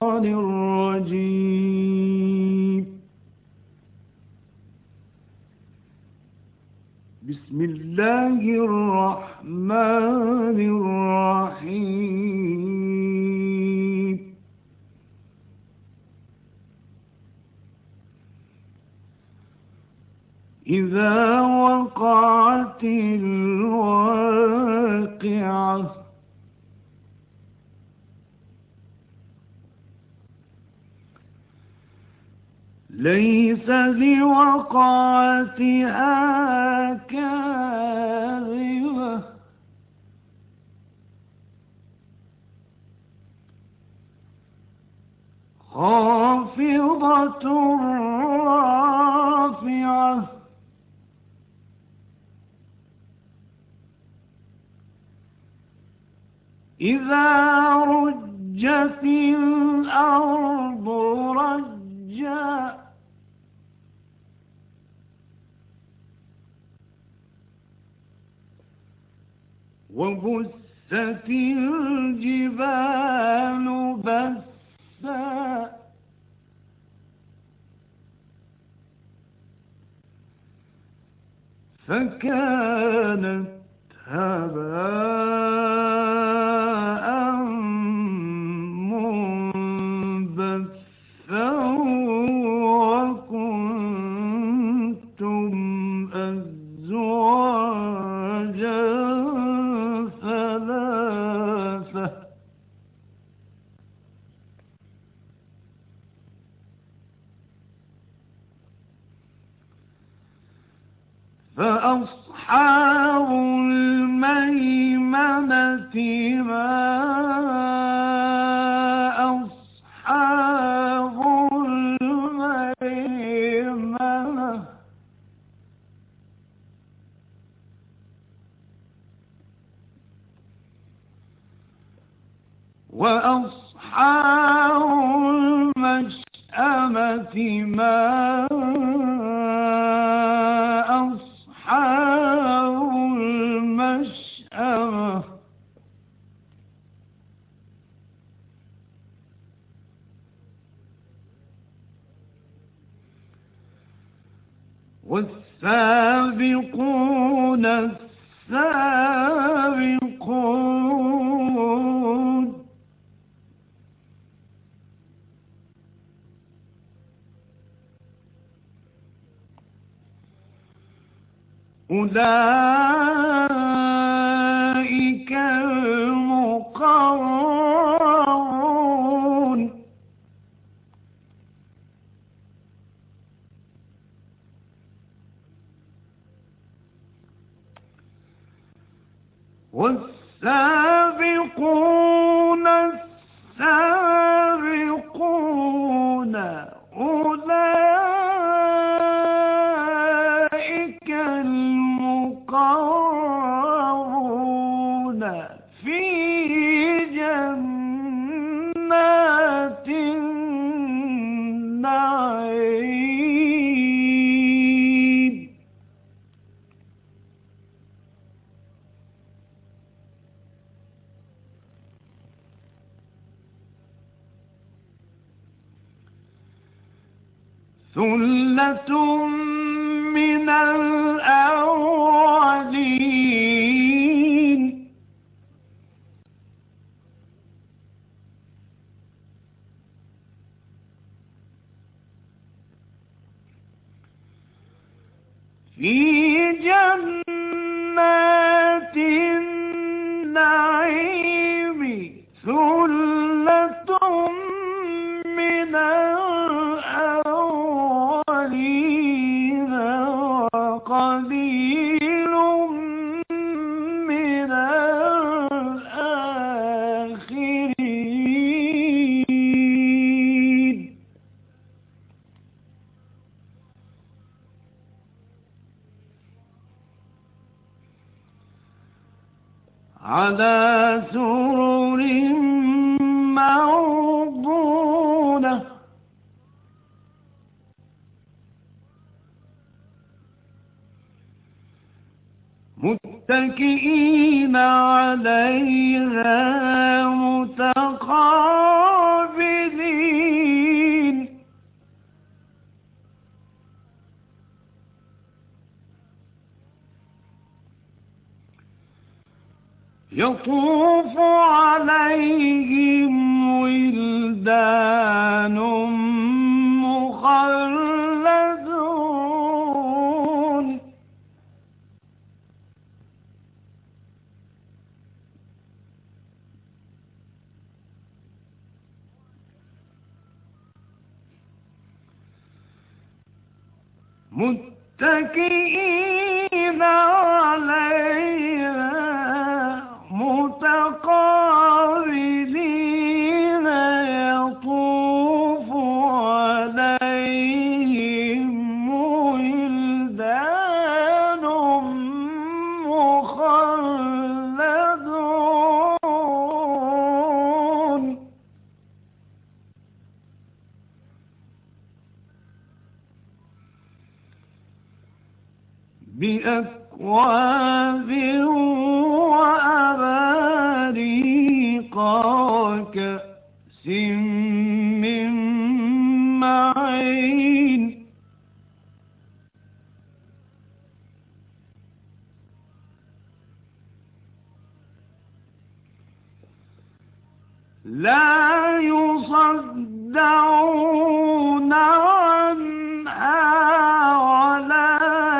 الرجيم. بسم الله الرحمن الرحيم. إذا وقعت الواقعة ليس لوقعتها كاذبة خافضة رافعة إذا رجت الأرض رجا وبست الجبال بسا فكانت هباء منبثا وكنتم أزواجا ثلاثة فأصحاب الميمنة ما أصحاب الميمنة وأصحاب المشأمة ما أصحاب المشأمة والسابقون السابقون أولئك المقربون والسابقون السابقون أولئك المقربون في جنات النعيم. ثلة من الأولين في جنات النعيم ثلة من الأولين وقليل من الآخرين. على سرر موضونة متكئين عليها متقابلين يطوف عليهم ولدان مخلدون متكئين عليها متقابلين يطوف عليهم ولدان مخلدون بأكواب وأباريق وكأس من معين لا يصدعون عنها ولا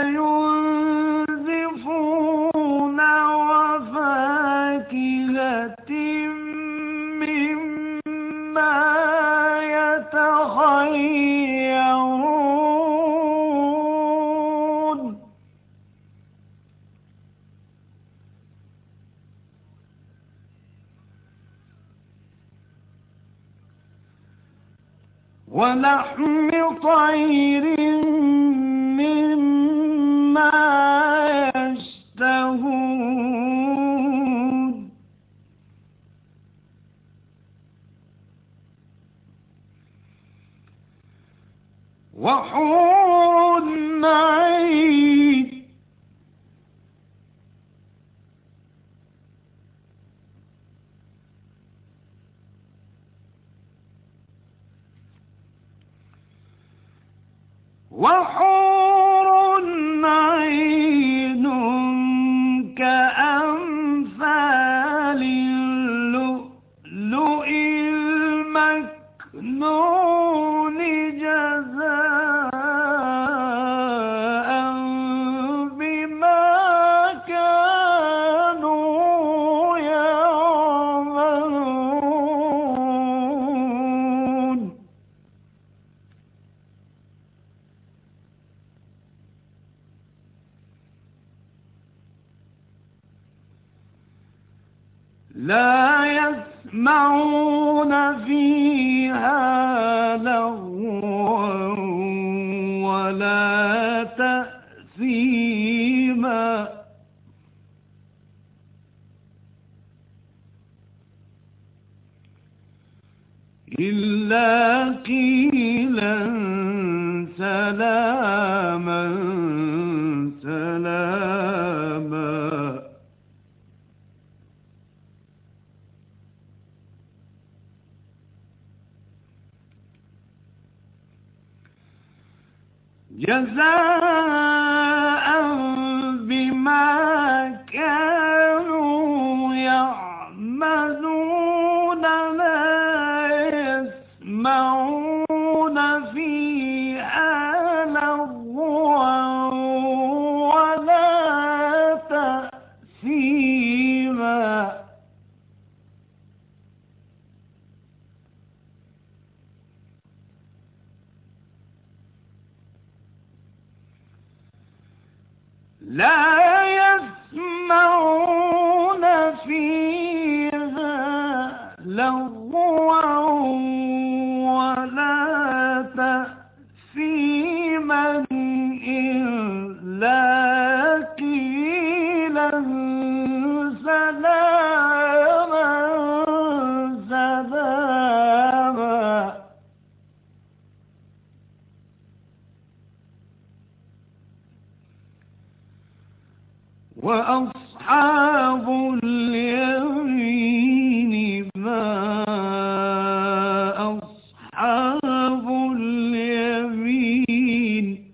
ينزفون وفاكهة مما يتخيرون ولحم طير مما يشتهون وحور عين وحور عين كأمثال اللؤلؤ المكنون جزاء بما كانوا يعملون لا يسمعون فيها لغوا ولا تأثيما إلا قيلا سلاما سلاما جزاء بما كانوا يعملون لا يسمعون فيها لغوا ولا تأثيما لا يسمعون فيها لغوا ولا تأثيما إلا قيلا سلاما سلاما وأصحاب اليمين ما أصحاب اليمين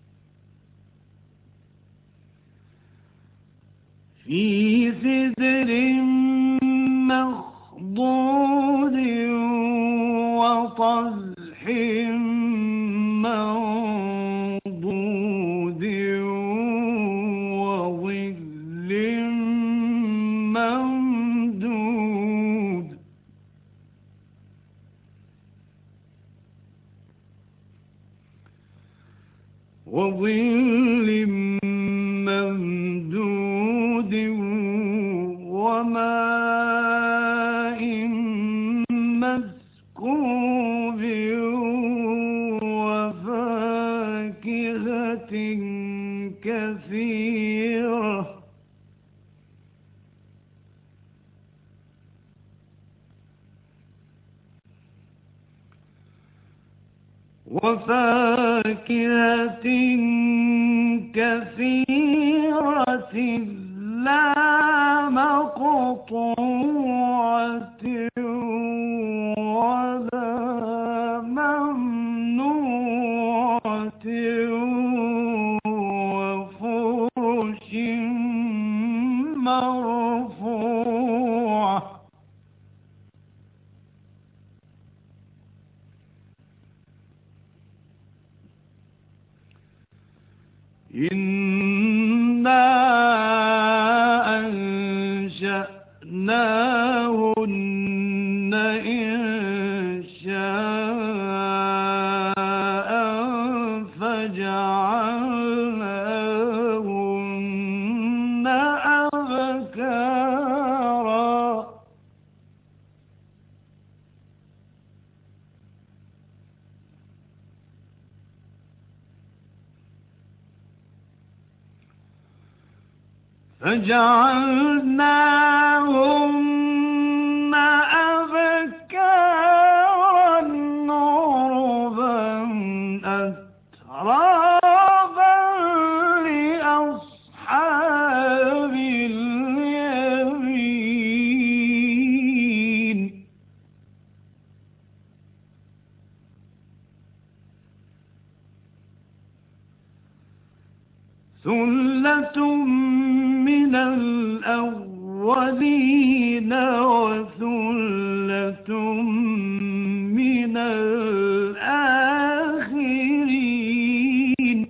في سدر وطلح منضود وظل ممدود وماء مسكوب وفاكهة كثيرة لا مقطوعة ولا ممنوعة وفرش مرفوعة إنا أنشأناهن إنشاء فجعلناهن أبكارا عربا أترابا لأصحاب اليمين ثلة من الأولين وثلة من الآخرين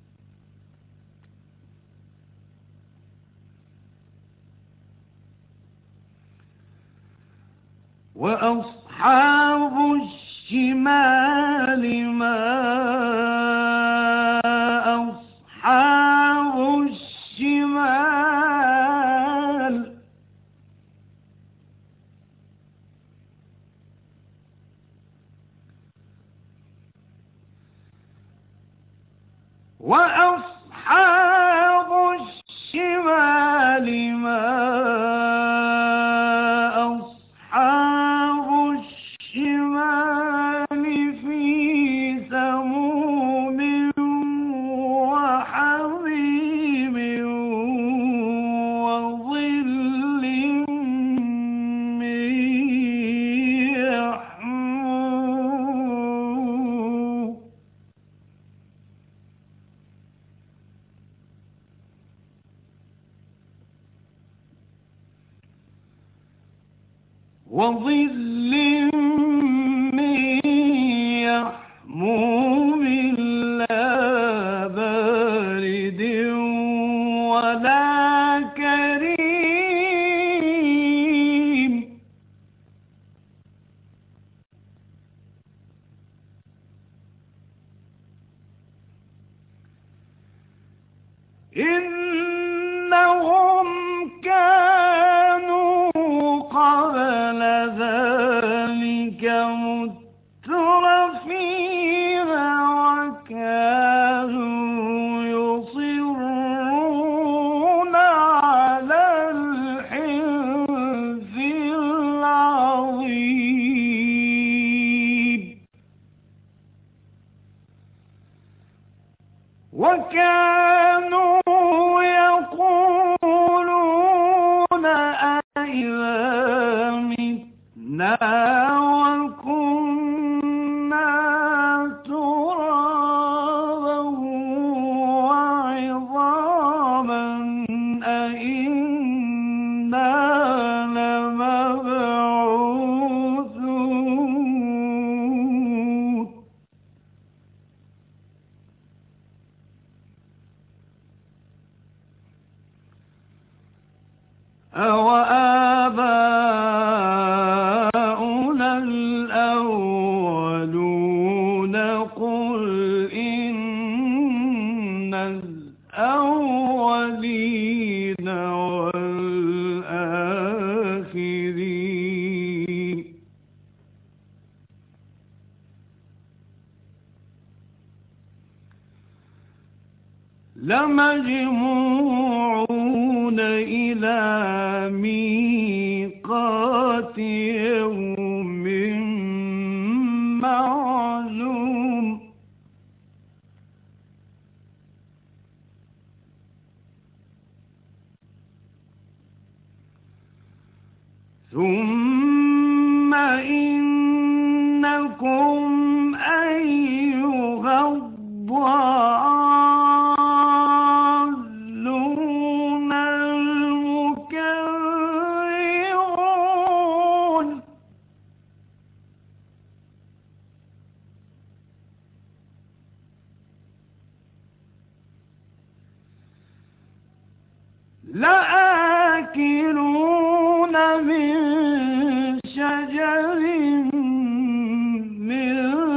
وأصحاب الشمال ما أصحاب الشمال وأصحاب الشمال ما أصحاب الشمال في سموم وحميم وظل من يحموم وظل من يحموم لا بارد ولا كريم إنهم كانوا قبل ذلك مترفين وكانوا يصرون على الحنث العظيم وكانوا يقولون أئذا متنا وكنا ترابا وعظاما أئنا لمبعوثون لمجموعون إلى ميقات يوم معلوم ثم إنكم أيها الضالون المكذبون لآكلون من شجر من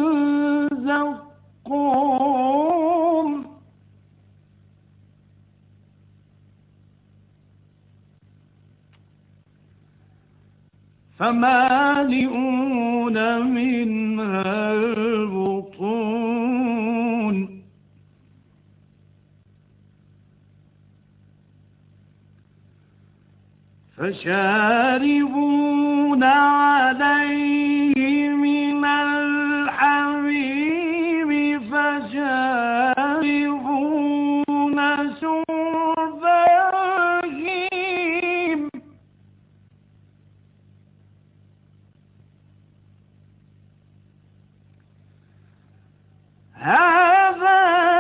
زقوم فمالئون منها البطون فشاربون عليه من الحميم فشاربون شرب الهيم هذا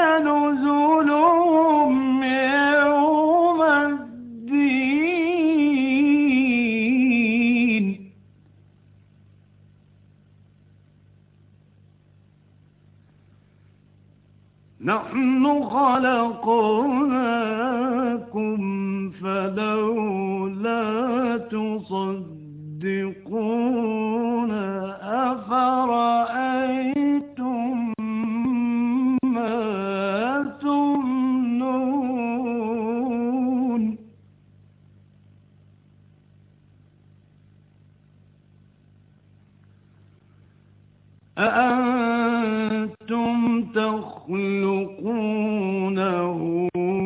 نزلهم يوم الدين نحن خلقناكم فلولا تصدقون أفرأيتم ما تمنون أأنتم تخلقونه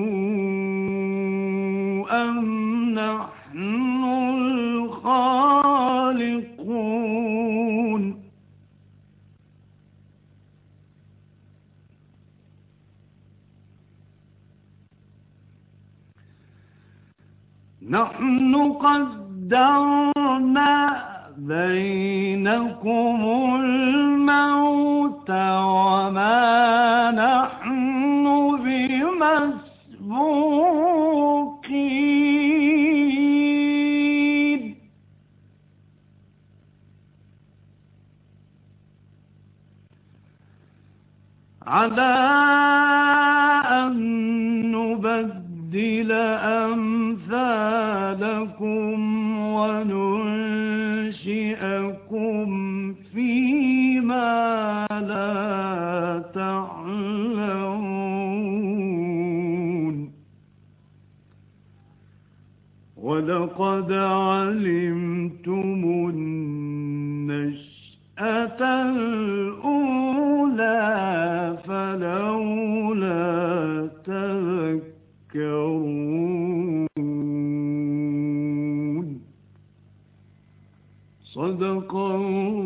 أم نحن الخالقون نحن قدرنا بينكم الموت وما نحن بمسبوقين على أن نبدل أمثالكم وننشئكم فيما لا تعلمون ولقد علمتم النشأة الأولى فلولا تذكرون صدق الله